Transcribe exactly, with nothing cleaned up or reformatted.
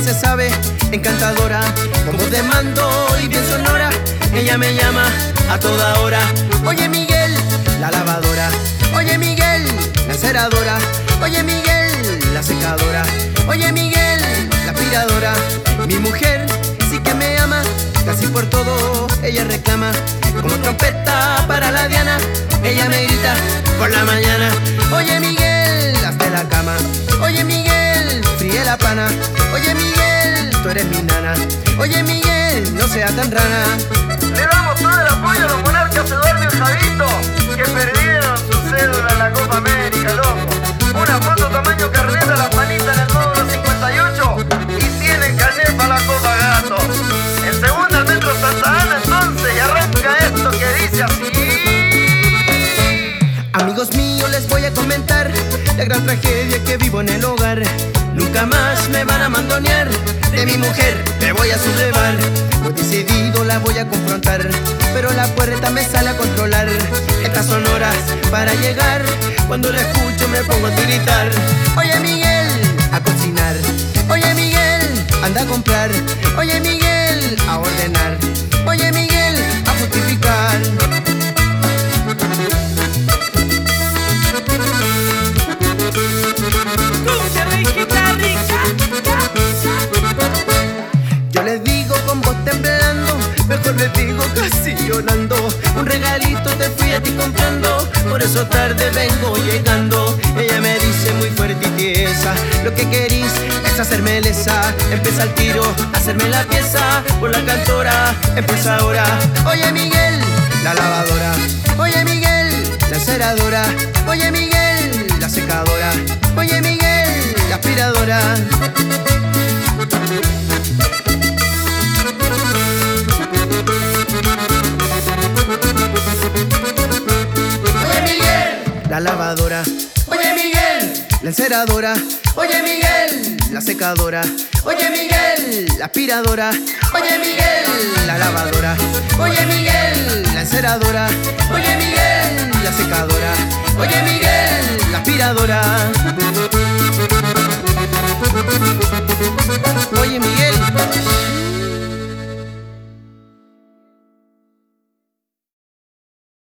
se sabe, encantadora, con voz de mando y bien sonora. Ella me llama a toda hora. Oye Miguel, la lavadora. Oye Miguel, la enceradora. Oye Miguel, la secadora. Oye Miguel, la aspiradora. Mi mujer sí que me ama, casi por todo ella reclama. Como trompeta para la diana, ella me grita por la mañana. Oye Miguel, hazte la cama. Oye Miguel, fríe la pana. Oye Miguel, tú eres mi nana. Oye Miguel, no seas tan rana. Le damos todo el apoyo a los monarcas Eduardo y Javito, que perdieron su cédula en la Copa América, loco. Una foto tamaño carnet a la panita en el módulo cincuenta y ocho y tienen carnet para la Copa Gato. En segunda el Metro Santa Ana entonces, y arranca esto que dice así. Amigos míos, les voy a comentar la gran tragedia que vivo en el hogar. Nunca más me van a mandonear, de mi mujer me voy a sublevar. Muy decidido la voy a confrontar, pero la puerta me sale a controlar. Estas son horas para llegar, cuando la escucho me pongo a gritar. Oye Miguel, a cocinar. Oye Miguel, anda a comprar. Oye Miguel, a ordenar. Oye Miguel, a justificar. Yo les digo con voz temblando, mejor les digo casi llorando. Un regalito te fui a ti comprando, por eso tarde vengo llegando. Ella me dice muy fuerte y tiesa, lo que querís es hacerme lesa. Empieza el tiro, hacerme la pieza, por la cantora, empieza ahora. Oye Miguel, la lavadora. Oye Miguel, la enceradora. Oye Miguel, la secadora. Oye Miguel, la aspiradora. Oye Miguel, la lavadora. Oye Miguel, la enceradora. Oye Miguel, la secadora. Oye Miguel, la aspiradora. Oye Miguel, la lavadora. Oye Miguel, la enceradora. Oye Miguel, la secadora. Oye Miguel, la aspiradora. Oye Miguel.